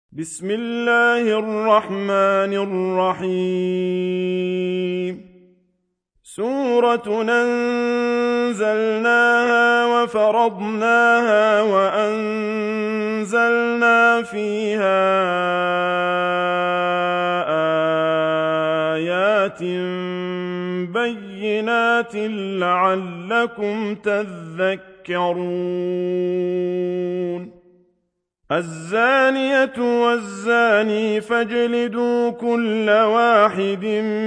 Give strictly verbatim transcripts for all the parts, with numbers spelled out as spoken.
بسم الله الرحمن الرحيم سورة أنزلناها وفرضناها وأنزلنا فيها آيات بينات لعلكم تذكرون الزانية والزاني فاجلدوا كل واحد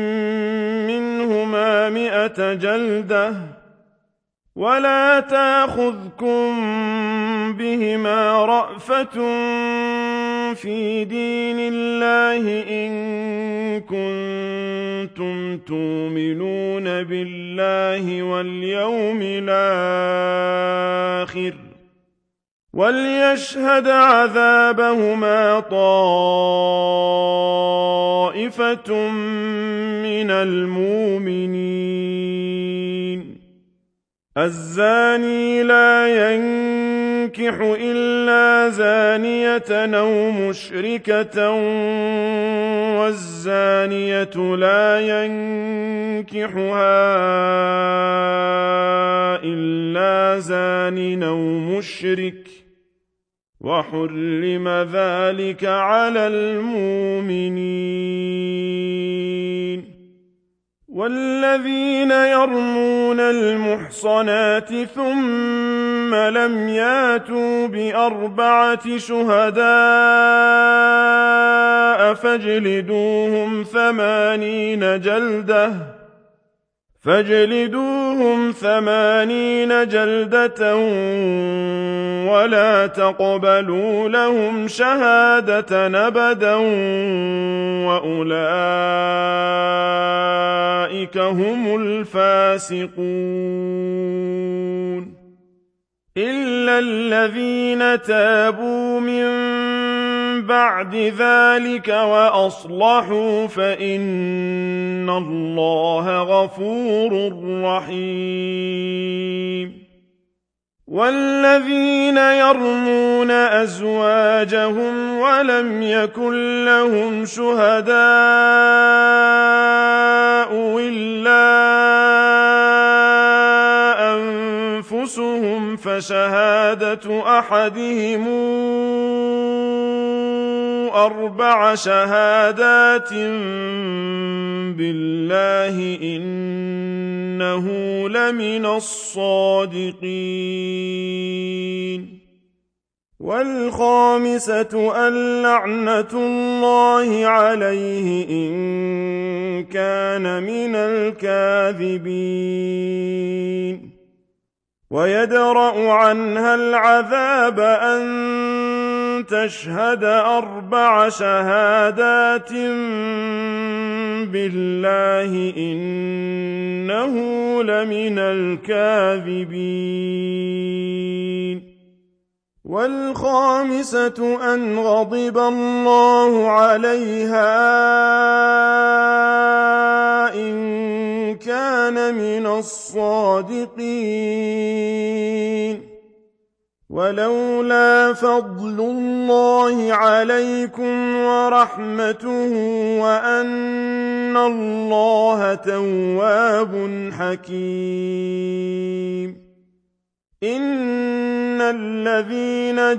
منهما مئة جلدة ولا تأخذكم بهما رأفة في دين الله إن كنتم تؤمنون بالله واليوم الآخر وليشهد عذابهما طائفة من المؤمنين الزاني لا ينكح إلا زانية أو مشركة والزانية لا ينكحها إلا زان أو مشرك وحرم ذلك على المؤمنين والذين يرمون المحصنات ثم لم ياتوا بأربعة شهداء فاجلدوهم ثمانين جلدة فاجلدوهم ثمانين جلدة ولا تقبلوا لهم شهادة أبدا وأولئك هم الفاسقون إلا الذين تابوا من بعد ذلك وأصلحوا فإن الله غفور رحيم والذين يرمون أزواجهم ولم يكن لهم شهداء إلا أنفسهم فشهادة أحدهم أربع شهادات بالله إنه لمن الصادقين والخامسة اللعنة الله عليه إن كان من الكاذبين ويدرأ عنها العذاب أن تشهد أربع شهادات بالله إنه لمن الكاذبين والخامسة أن غضب الله عليها إن كان من الصادقين ولولا فضل الله عليكم ورحمته وأن الله تواب حكيم إن الذين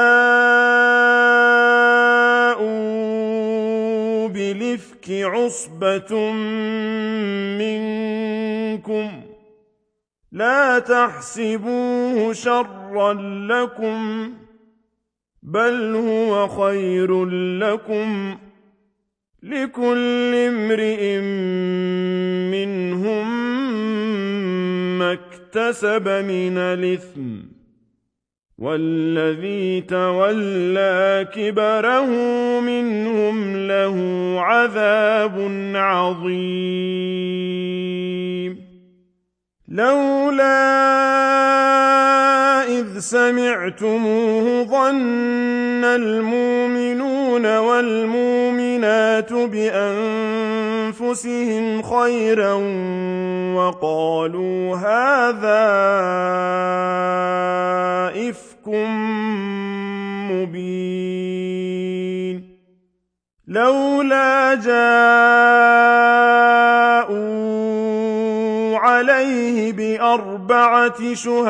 جاءوا بالإفك عصبة منكم لا تحسبوه شرا لكم بل هو خير لكم لكل امرئ منهم ما اكتسب من الإثم والذي تولى كبره منهم له عذاب عظيم لولا إذ سمعتموه ظن المؤمنون والمؤمنات بأنفسهم خيرا وقالوا هذا إفك مبين لولا جاءوا عليه بأربعة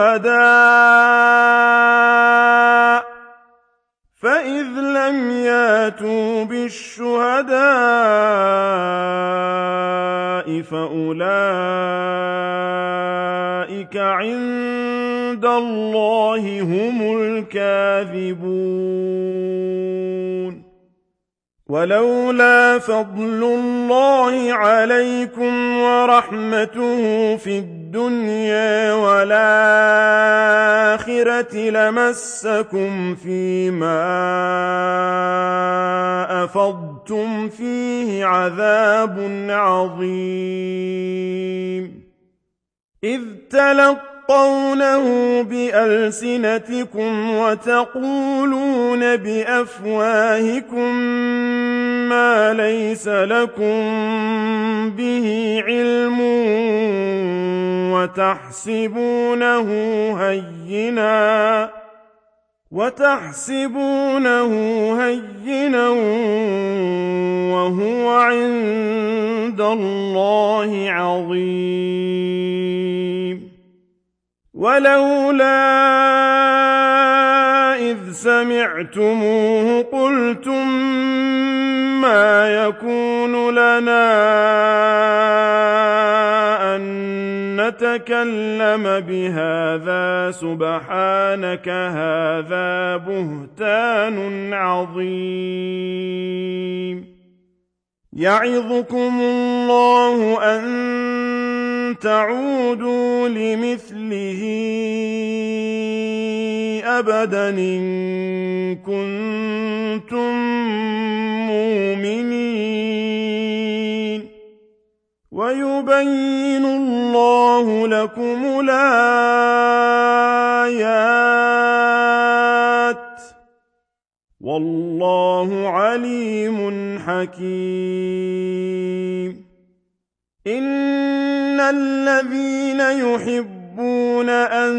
شهداء فإذ لم ياتوا بالشهداء فأولئك عند الله هم الكاذبون ولولا فضل الله عليكم ورحمته في الدنيا والآخرة لمسكم فيما أفضتم فيه عذاب عظيم إذ تلقونه بألسنتكم وتقولون بأفواهكم ما ليس لكم به علم وتحسبونه هينا وتحسبونه هينا وهو عند الله عظيم ولولا إذ سمعتموه قلتم ما يكون لنا أن نتكلم بهذا سبحانك هذا بهتان عظيم يعظكم الله أن تعودوا لمثله أبدا إن كنتم مؤمنين ويبين الله لكم الآيات والله عليم حكيم إن الذين يحبون أن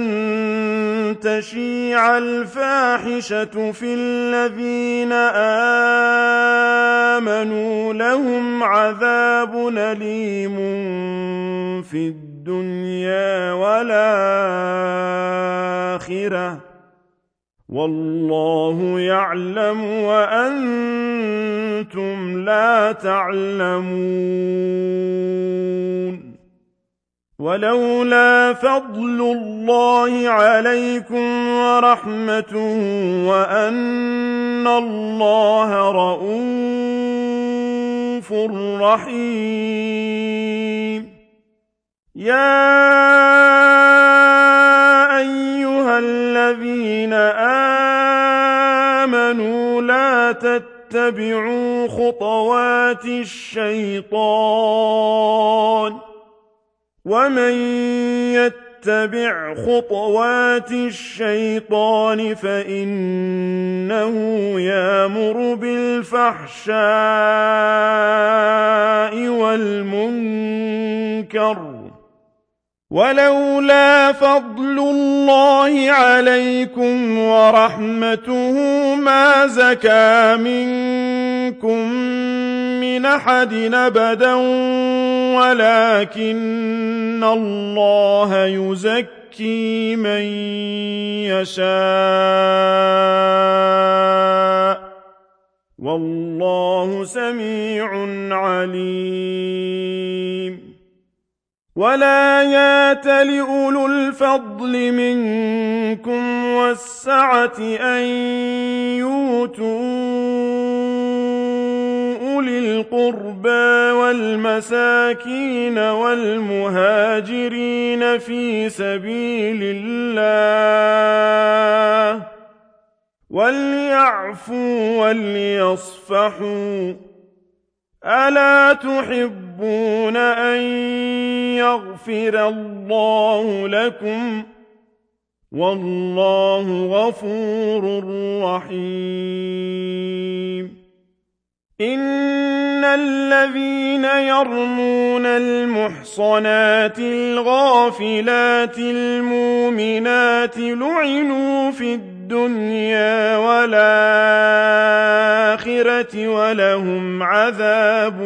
تشيع الفاحشة في الذين آمنوا لهم عذاب أليم في الدنيا والآخرة والله يعلم وأنتم لا تعلمون ولولا فضل الله عليكم ورحمته وأن الله رءوف رحيم يا أيها الذين آمنوا لا تتبعوا خطوات الشيطان ومن يتبع خطوات الشيطان فإنه يأمر بالفحشاء والمنكر ولولا فضل الله عليكم ورحمته ما زكى منكم من أحد أبدا ولكن الله يزكي من يشاء والله سميع عليم ولا يات لأولو الفضل منكم والسعة أن يؤتوا أولي القربى والمساكين والمهاجرين في سبيل الله وليعفوا وليصفحوا ألا تحبون أن يغفر الله لكم والله غفور رحيم إن الذين يرمون المحصنات الغافلات المؤمنات لعنوا في الدنيا والآخرة الْآخِرَةِ وَلَهُمْ عَذَابٌ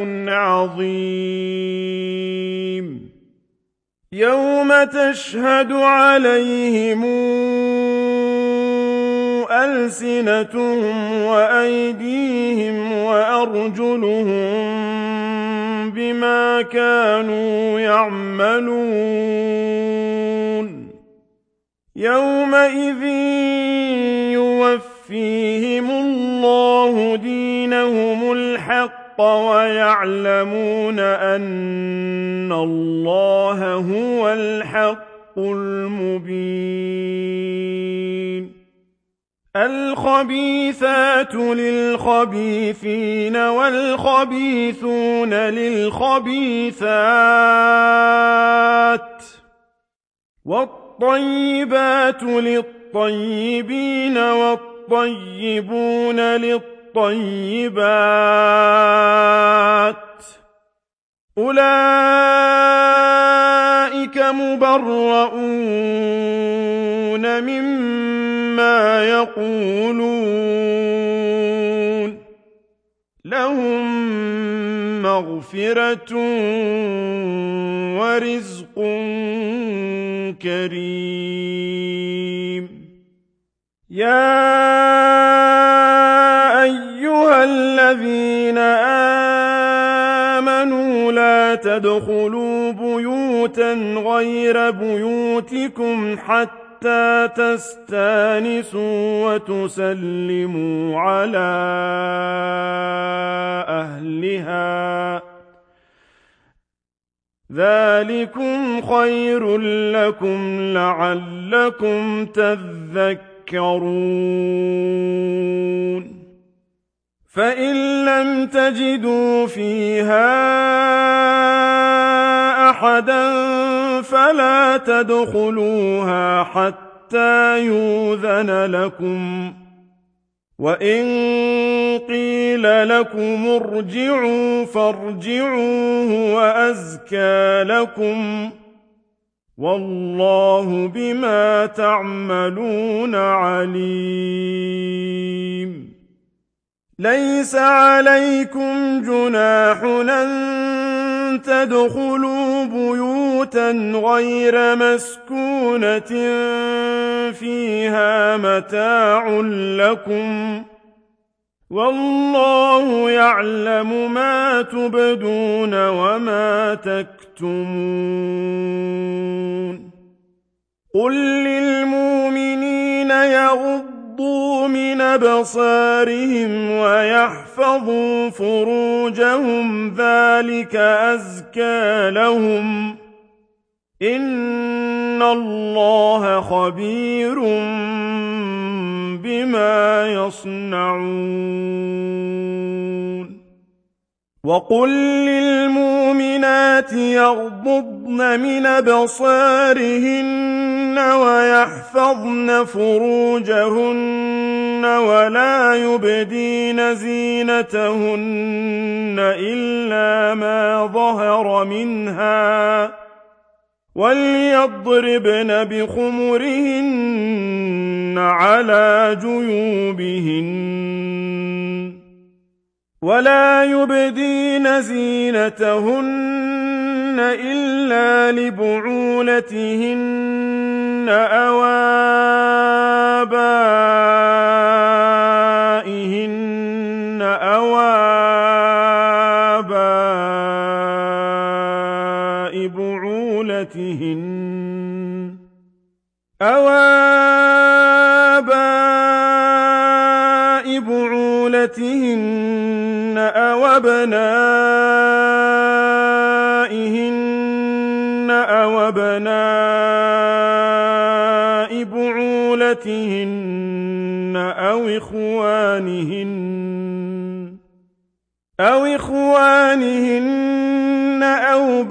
عَظِيمٌ يَوْمَ تَشْهَدُ عَلَيْهِمْ أَلْسِنَتُهُمْ وَأَيْدِيهِمْ وَأَرْجُلُهُم بِمَا كَانُوا يَعْمَلُونَ يَوْمَئِذٍ يُوَفِّيهِمُ اللَّهُ دِينَهُمُ الْحَقَّ وَيَعْلَمُونَ أَنَّ اللَّهَ هُوَ الْحَقُّ الْمُبِينُ الْخَبِيثَاتُ لِلْخَبِيثِينَ وَالْخَبِيثُونَ لِلْخَبِيثَاتِ وَالطَّيِّبَاتُ لِلطَّيِّبِينَ وَالطَّيِّبُونَ لِلطَّيِّبَاتِ أُولَئِكَ مُبَرَّءُونَ مِمَّا يَقُولُونَ لَهُم مَّغْفِرَةٌ وَرِزْقٌ كَرِيمٌ يَا أَيُّهَا الَّذِينَ آمَنُوا لَا تَدْخُلُوا بُيُوتًا غَيْرَ بُيُوتِكُمْ حَتَّىٰ تَسْتَأْنِسُوا وَتُسَلِّمُوا عَلَىٰ أَهْلِهَا ذَٰلِكُمْ خَيْرٌ لَّكُمْ لَعَلَّكُمْ تَذَكَّرُونَ فَإِن لَّمْ تَجِدُوا فِيهَا أَحَدًا فَلَا تَدْخُلُوهَا حَتَّىٰ يُؤْذَنَ لَكُمْ ۖ وَإِن قِيلَ لَكُمُ ارْجِعُوا فَارْجِعُوا هُوَ أَزْكَىٰ لَكُمْ ۚ وَاللَّهُ بِمَا تَعْمَلُونَ عَلِيمٌ لَيْسَ عَلَيْكُمْ جُنَاحٌ أَن تَدْخُلُوا بُيُوتًا غَيْرَ مَسْكُونَةٍ فِيهَا مَتَاعٌ لَّكُمْ ۚ وَاللَّهُ يَعْلَمُ مَا تُبْدُونَ وَمَا تَكْتُمُونَ قُل لِّلْمُؤْمِنِينَ يَغُضُّوا مِنْ أَبْصَارِهِمْ وَيَحْفَظُوا فُرُوجَهُمْ ذَٰلِكَ أَزْكَىٰ لَهُمْ ۗ إِنَّ اللَّهَ خَبِيرٌ بِمَا يَصْنَعُونَ وَقُل لِّلْمُؤْمِنَاتِ يَغْضُضْنَ مِنْ أَبْصَارِهِنَّ وَيَحْفَظْنَ فُرُوجَهُنَّ وَلَا يُبْدِينَ زِينَتَهُنَّ إِلَّا مَا ظَهَرَ مِنْهَا ۖ وَلْيَضْرِبْنَ بِخُمُرِهِنَّ عَلَىٰ جُيُوبِهِنَّ وَلَا يُبْدِينَ زِينَتَهُنَّ إِلَّا لِبُعُولَتِهِنَّ أَوْ آبَائِهِنَّ أَوْ آبَاءِ بُعُولَتِهِنَّ أَوْ آبَاءِ بُعُولَتِهِنَّ أَوْ أَبْنَائِهِنَّ أَوْ أَبْنَاءِ بُعُولَتِهِنَّ أَوْ إِخْوَانِهِنَّ أَوْ إِخْوَانِهِنَّ أَوْ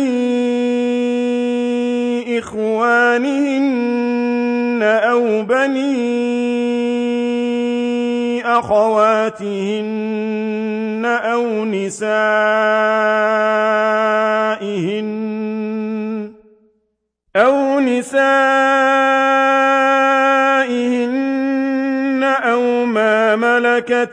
بَنِي إِخْوَانِهِنَّ أَوْ بَنِي أَخَوَاتِهِنَّ أَوْ نِسَائِهِنَّ أَوْ نِسَائِهِنَّ أَوْ مَا ملكت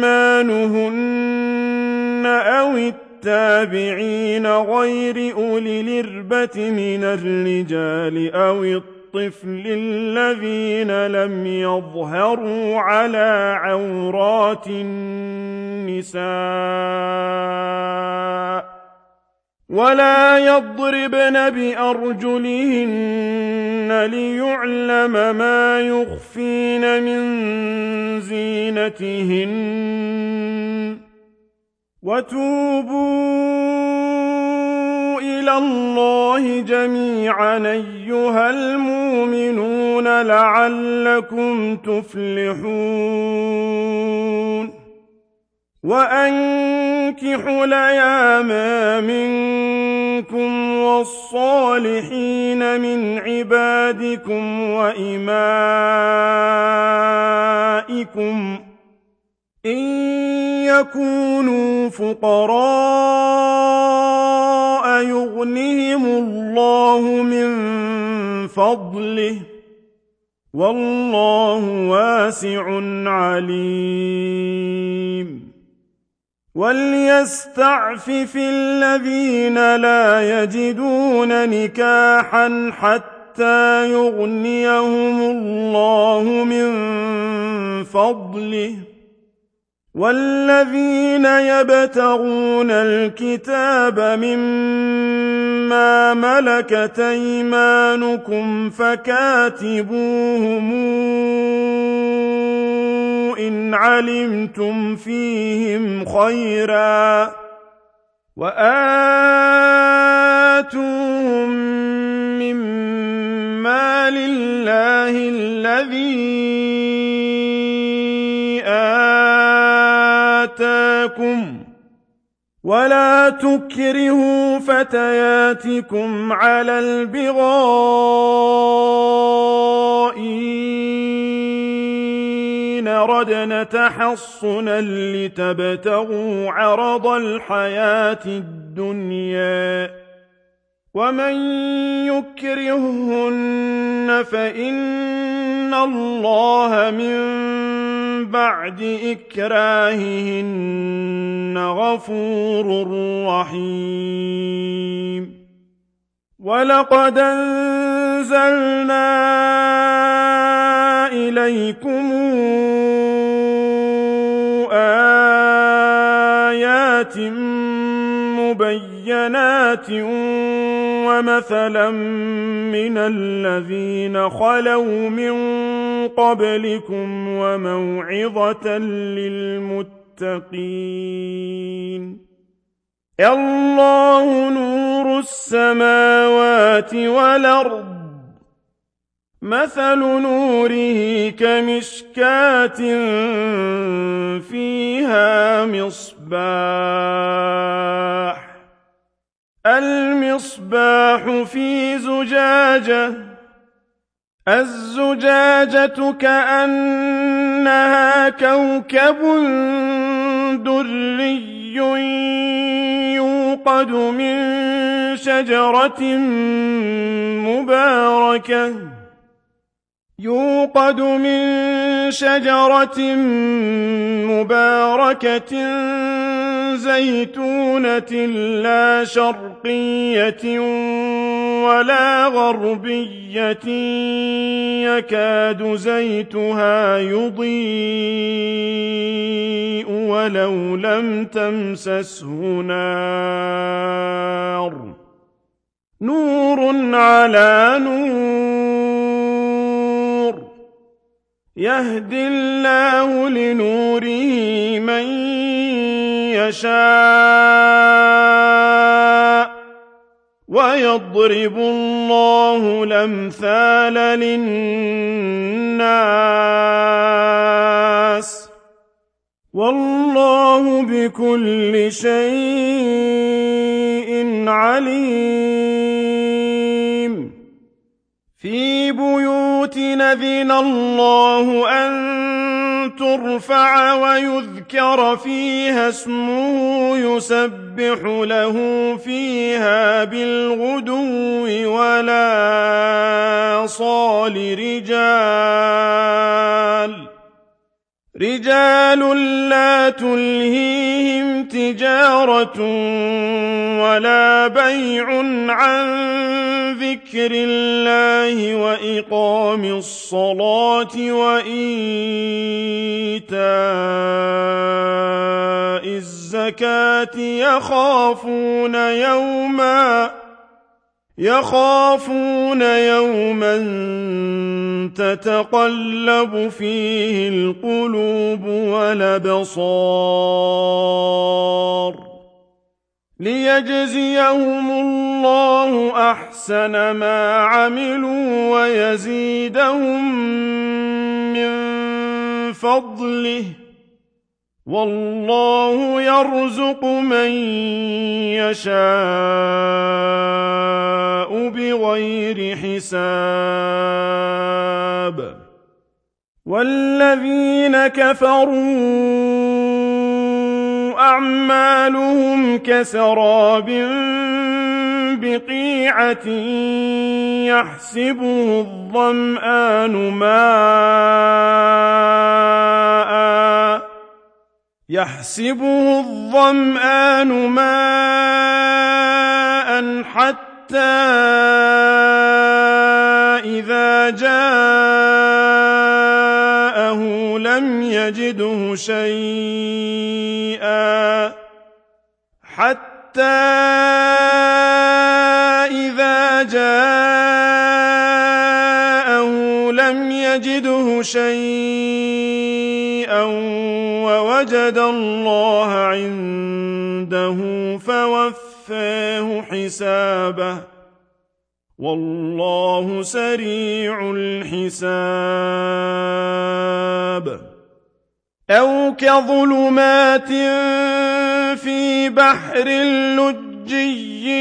أيمانهن أو التابعين غير أولي الإربة من الرجال أو الطفل الذين لم يظهروا على عورات النساء ولا يضربن بأرجلهن ليعلم ما يخفين من زينتهن وتوبوا إلى الله جميعا أيها المؤمنون لعلكم تفلحون وأنكحوا الأيام منكم والصالحين من عبادكم وإمائكم إن يكونوا فقراء يغنهم الله من فضله والله واسع عليم وليستعفف الذين لا يجدون نكاحا حتى يغنيهم الله من فضله والذين يبتغون الكتاب مما ملكت أيمانكم فكاتبوهم إن علمتم فيهم خيرا وآتوهم مما لله الذي آتاكم ولا تكرهوا فتياتكم على البغاء إن ردنا تحصنا لتبتغوا عرض الحياة الدنيا ومن يكرههن فإن الله من بعد إكراههن غفور رحيم ولقد أنزلنا إليكم آيات مبينات ومثلا من الذين خلوا من قبلكم وموعظة للمتقين الله نور السماوات والأرض مثل نوره كمشكاة فيها مصباح المصباح في زجاجة الزجاجة كأنها كوكب دري يوقد من شجرة مباركة يوقد من شجرة مباركة زيتونة لا شرقية ولا غربية يكاد زيتها يضيء ولو لم تمسسه نار نور على نور يهدي الله لنوره من يشاء ويضرب الله الأمثال للناس والله بكل شيء عليم في بيوت أذن الله أن ترفع ويذكر فيها اسمه يسبح له فيها بالغدو ولا صال رجال رجال لا تلهيهم تجارة ولا بيع عن ذكر الله وإقام الصلاة وإيتاء الزكاة يخافون يوما يخافون يوما تتقلب فيه القلوب والأبصار ليجزيهم الله أحسن ما عملوا ويزيدهم من فضله والله يرزق من يشاء بغير حساب والذين كفروا أعمالهم كسراب بقيعة يحسبه الظمآن ماءً يحسبه الظمآن ماءً حتى إذا جاءه لم يجده شيئا حتى إذا جاءه لم يجده شيئا ووجد الله عنده فوفاه حسابه والله سريع الحساب أو كظلمات في بحر لجي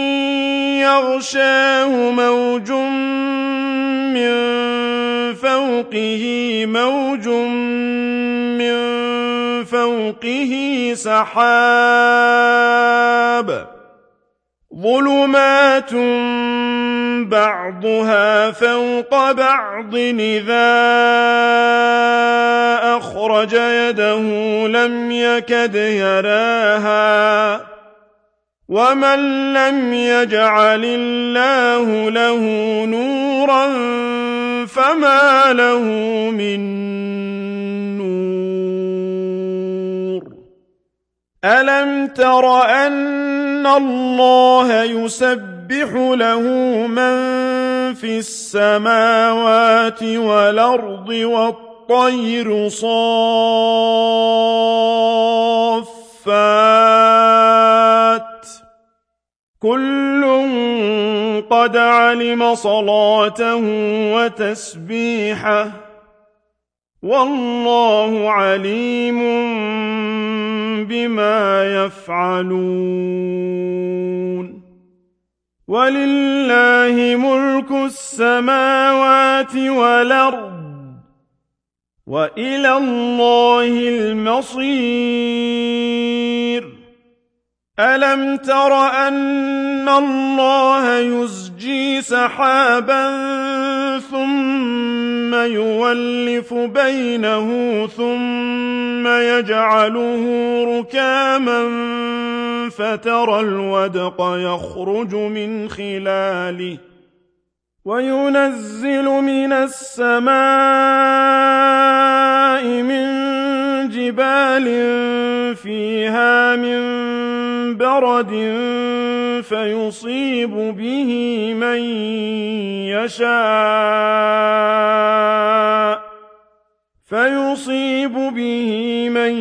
يغشاه موج من فوقه موج من فوقه سحاب ظلمات بعضها فوق بعض إذا أخرج يده لم يكد يراها ومن لم يجعل الله له نورا فما له من نور ألم تر أن الله يسبح له من في السماوات والأرض والطير صافات كل قد علم صلاته وتسبيحه والله عليم بما يفعلون ولله ملك السماوات والأرض وإلى الله المصير ألم تر أن الله يزجي سحابا ثم يولف بينه ثم يجعله ركاما فترى الودق يخرج من خلاله وينزل من السماء من جبال فيها من برد فيصيب به من يشاء فيصيب به من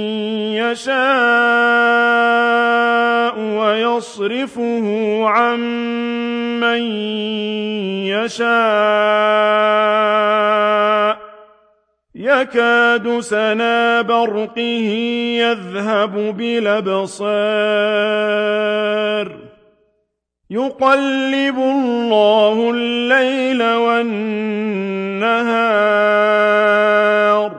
يشاء ويصرفه عن من يشاء يكاد سنا برقه يذهب بالأبصار يقلب الله الليل والنهار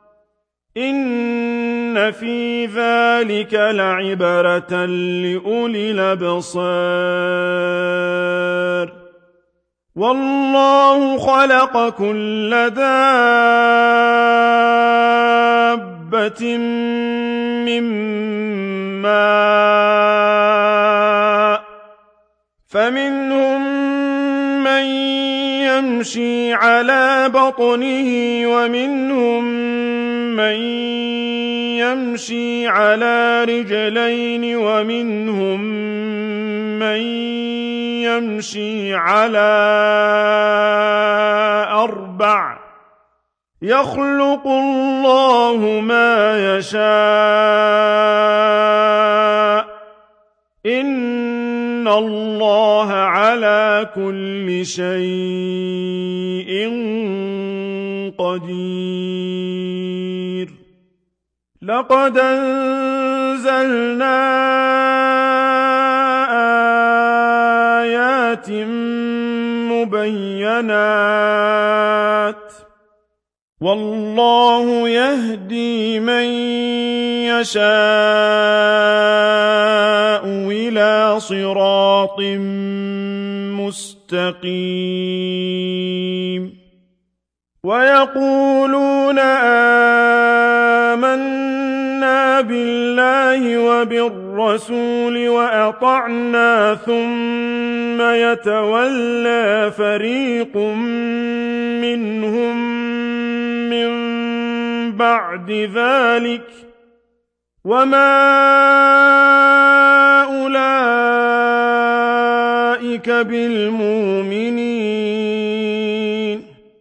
إن في ذلك لعبرة لأولي الأبصار والله خلق كل دابة من ماء فمنهم من يمشي على بطنه ومنهم من يمشي على رجلين ومنهم من يمشي على أربع يخلق الله ما يشاء إن الله على كل شيء قدير لقد أنزلنا آيات مبينات والله يهدي من يشاء إلى صراط مستقيم ويقولون آمنا بالله وبالرسول وأطعنا ثم يتولى فريق منهم من بعد ذلك وما أولئك بالمؤمنين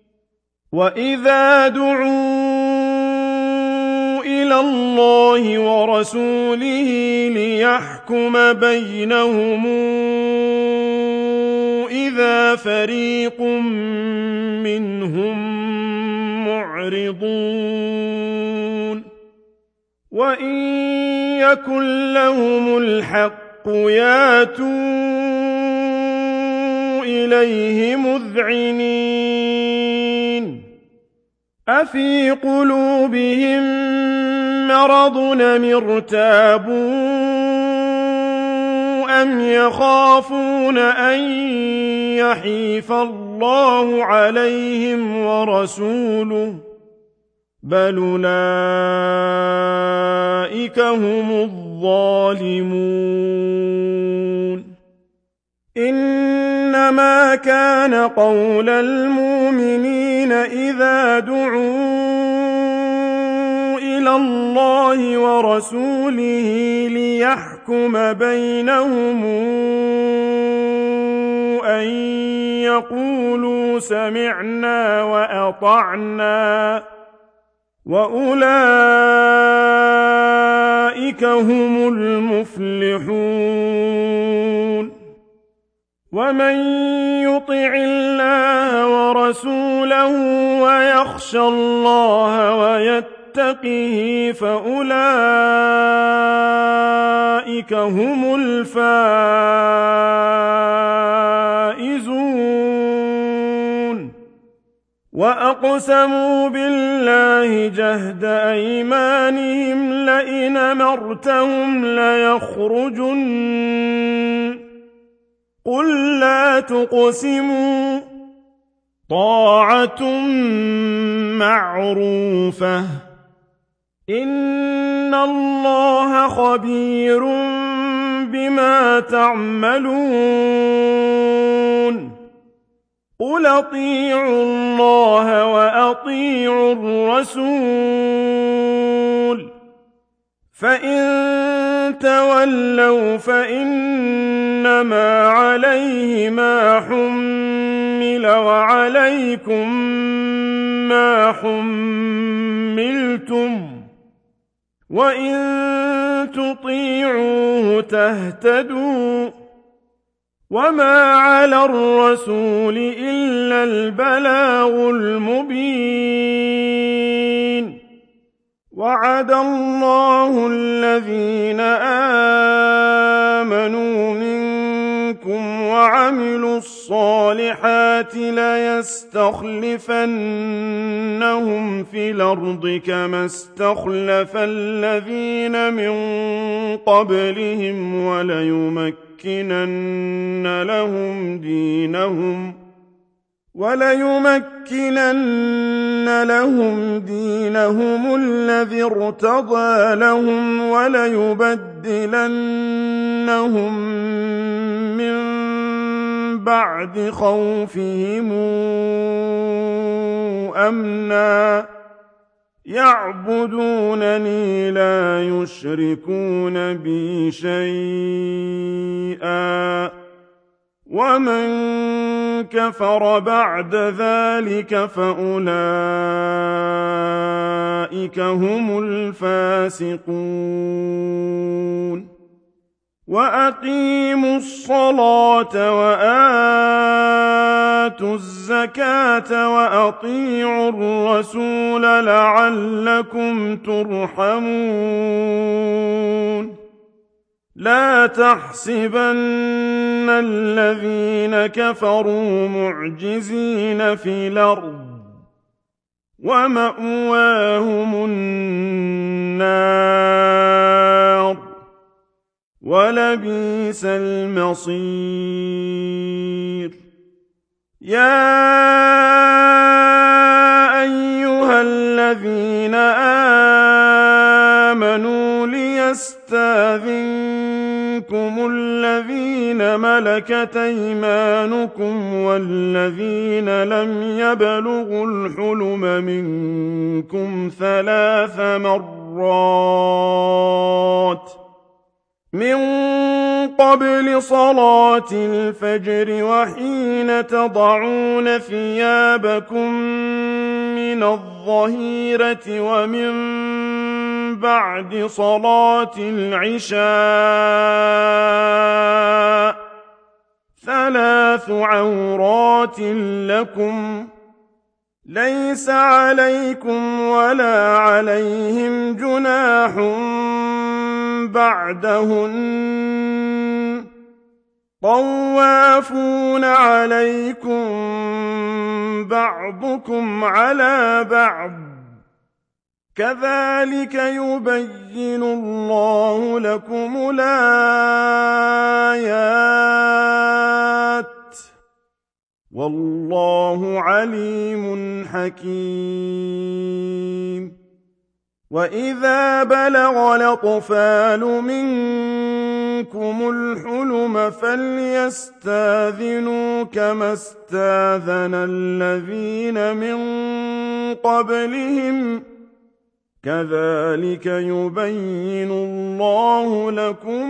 وإذا دعوا إلى الله ورسوله ليحكم بينهم إذا فريق منهم معرضون وإن يكن لهم الحق ياتوا إليه مذعنين أفي قلوبهم مرض أم ارتابوا أم يخافون أن يحيف الله عليهم ورسوله بل أولئك هم الظالمون إنما كان قول المؤمنين إذا دعوا إلى الله ورسوله ليحكم بينهم أن يقولوا سمعنا وأطعنا وأولئك هم المفلحون ومن يطع الله ورسوله ويخشى الله ويتقه فأولئك هم الفائزون وأقسموا بالله جهد أيمانهم لئن أمرتهم ليخرجن قل لا تقسموا طاعة معروفة إن الله خبير بما تعملون قل أطيعوا الله وأطيعوا الرسول فإن تولوا فإنما عليه ما حمل وعليكم ما حملتم وإن تطيعوه تهتدوا وما على الرسول إلا البلاغ المبين وعد الله الذين آمنوا منكم وعملوا الصالحات ليستخلفنهم في الأرض كما استخلف الذين من قبلهم وليمكنن لهم دينهم وَلَيُمَكِّنَنَّ لَهُمْ دِينَهُمُ الَّذِي ارْتَضَىٰ لَهُمْ وَلَيُبَدِّلَنَّهُم مِّن بَعْدِ خَوْفِهِمْ أَمْنًا يَعْبُدُونَنِي لَا يُشْرِكُونَ بِي شَيْئًا ۚ وَمَن كَفَرَ بَعْدَ ذَٰلِكَ فَأُولَٰئِكَ هُمُ الْفَاسِقُونَ وَأَقِيمُوا الصَّلَاةَ وَآتُوا الزَّكَاةَ وَأَطِيعُوا الرَّسُولَ لَعَلَّكُمْ تُرْحَمُونَ لَا تَحْسَبَنَّ الَّذِينَ كَفَرُوا مُعْجِزِينَ فِي الْأَرْضِ ۚ وَمَأْوَاهُمُ النَّارُ ۖ وَلَبِئْسَ الْمَصِيرُ يَا أَيُّهَا الَّذِينَ آمَنُوا لِيَسْتَأْذِنكُمُ الَّذِينَ مَلَكَتْ أَيْمَانُكُمْ وَالَّذِينَ لَمْ يَبْلُغُوا الْحُلُمَ مِنكُمْ ثَلَاثَ مَرَّاتٍ مِّن قَبْلِ صَلَاةِ الْفَجْرِ وَحِينَ تَضَعُونَ ثِيَابَكُم مِّنَ الظَّهِيرَةِ وَمِن بَعْدِ صَلَاةِ الْعِشَاءِ ۚ ثَلَاثُ عَوْرَاتٍ لَّكُمْ ۚ لَيْسَ عَلَيْكُمْ وَلَا عَلَيْهِمْ جُنَاحٌ بَعْدَهُنَّ ۚ طَوَّافُونَ عَلَيْكُم بَعْضُكُمْ عَلَىٰ بَعْضٍ ۚ كَذَٰلِكَ يُبَيِّنُ اللَّهُ لَكُمُ الْآيَاتِ ۗ وَاللَّهُ عَلِيمٌ حَكِيمٌ وَإِذَا بَلَغَ الْأَطْفَالُ مِنكُمُ الْحُلُمَ فَلْيَسْتَأْذِنُوا كَمَا اسْتَأْذَنَ الَّذِينَ مِن قَبْلِهِمْ ۚ كَذَٰلِكَ يُبَيِّنُ اللَّهُ لَكُمْ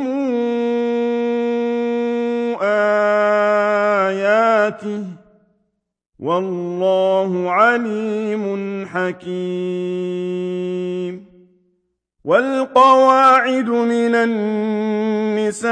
آيَاتِهِ ۗ وَاللَّهُ عَلِيمٌ حَكِيمٌ وَالْقَوَاعِدُ مِنَ النِّسَاءِ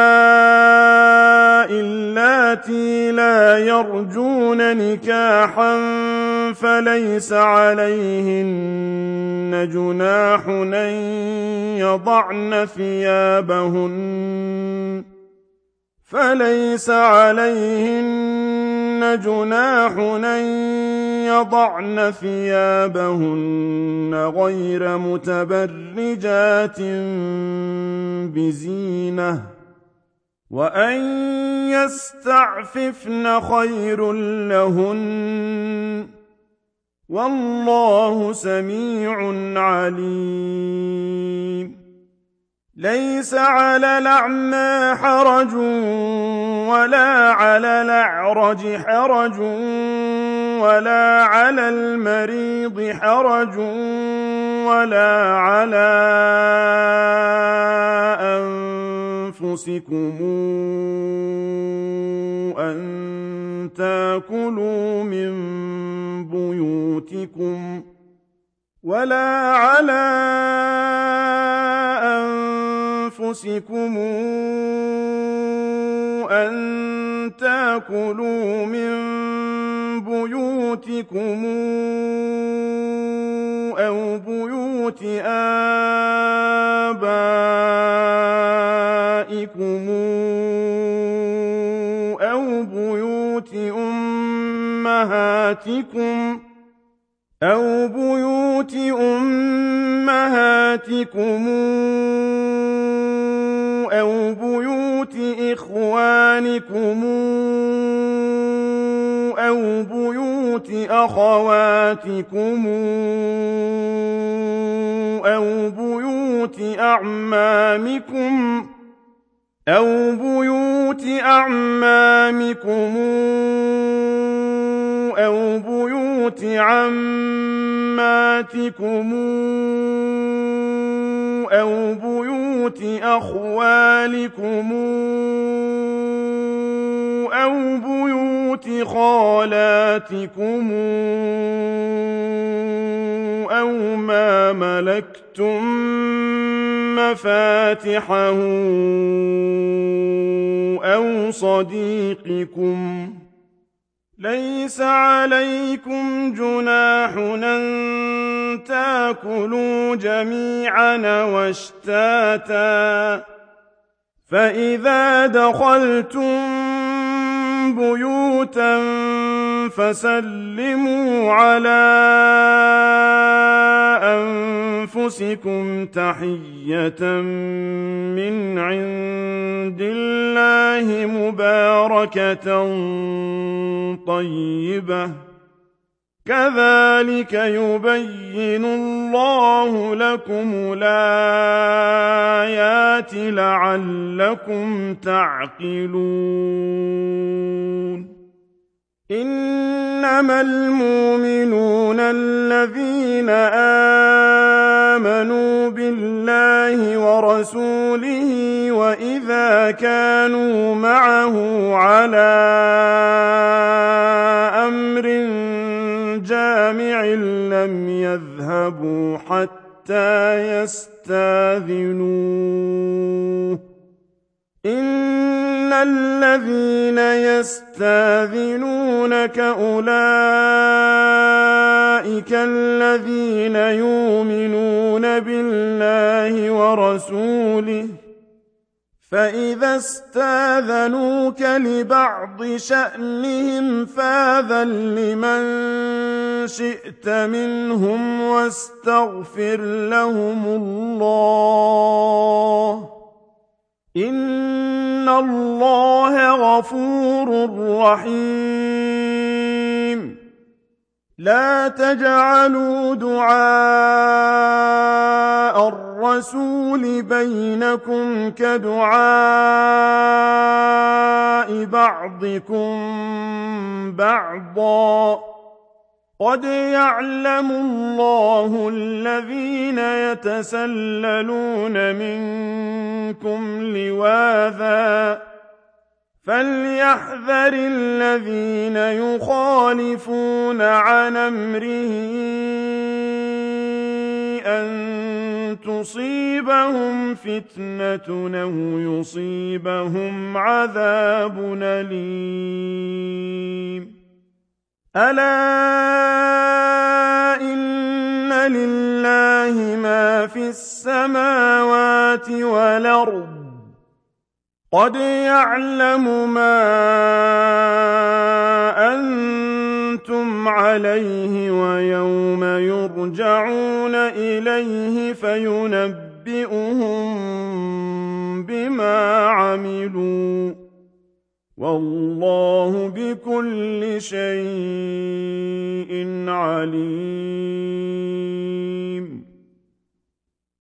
اللَّاتِي لَا يَرْجُونَ نِكَاحًا فَلَيْسَ عَلَيْهِنَّ جُنَاحٌ أَن يَضَعْنَ ثِيَابَهُنَّ فَلَيْسَ عَلَيْهِنَّ جُنَاحٌ أَن يَضَعْنَ ثِيَابَهُنَّ غَيْرَ مُتَبَرِّجَاتٍ بِزِينَةٍ ۖ وَأَن يَسْتَعْفِفْنَ خَيْرٌ لَّهُنَّ ۗ وَاللَّهُ سَمِيعٌ عَلِيمٌ لَيْسَ عَلَى الْأَعْمَىٰ حَرَجٌ وَلَا عَلَى الْأَعْرَجِ حَرَجٌ وَلَا عَلَى الْمَرِيضِ حَرَجٌ وَلَا عَلَىٰ أَنفُسِكُمْ أَن تَأْكُلُوا مِن بُيُوتِكُمْ وَلَا عَلَىٰ أَنفُسِكُمْ أَن تَأْكُلُوا مِن بُيُوتِكُمْ أَوْ بُيُوتِ آبَائِكُمْ أَوْ بُيُوتِ أُمَّهَاتِكُمْ أَوْ بُيُوتِ أُمَّهَاتِكُمْ أَوْ بُيُوتِ إِخْوَانِكُمْ أو بيوت أخواتكم أو بيوت أعمامكم أو بيوت أعمامكم أو بيوت عماتكم أو بيوت أخوالكم أو بيوت خالاتكم أو ما ملكتم مفاتحه أو صديقكم ليس عليكم جناح أن تأكلوا جميعا واشتاتا فإذا دخلتم بيوتا فسلموا على أنفسكم تحية من عند الله مباركة طيبة كذلك يبين الله لكم الآيات لعلكم تعقلون إنما المؤمنون الذين آمنوا بالله ورسوله وإذا كانوا معه على أمر جامع لم يذهبوا حتى يستاذنوه إن الذين يستاذنونك أولئك الذين يؤمنون بالله ورسوله فإذا استاذنوك لبعض شأنهم فاذن لمن شئت منهم واستغفر لهم الله إن الله غفور رحيم لا تجعلوا دعاء الرسول بينكم كدعاء بعضكم بعضا قد يعلم الله الذين يتسللون منكم لواذا فليحذر الذين يخالفون عن أمره أن تصيبهم فتنة أو يصيبهم عذاب أليم ألا إن لله ما في السماوات والأرض قد يعلم ما أنتم عليه ويوم يرجعون إليه فينبئهم بما عملوا والله بكل شيء عليم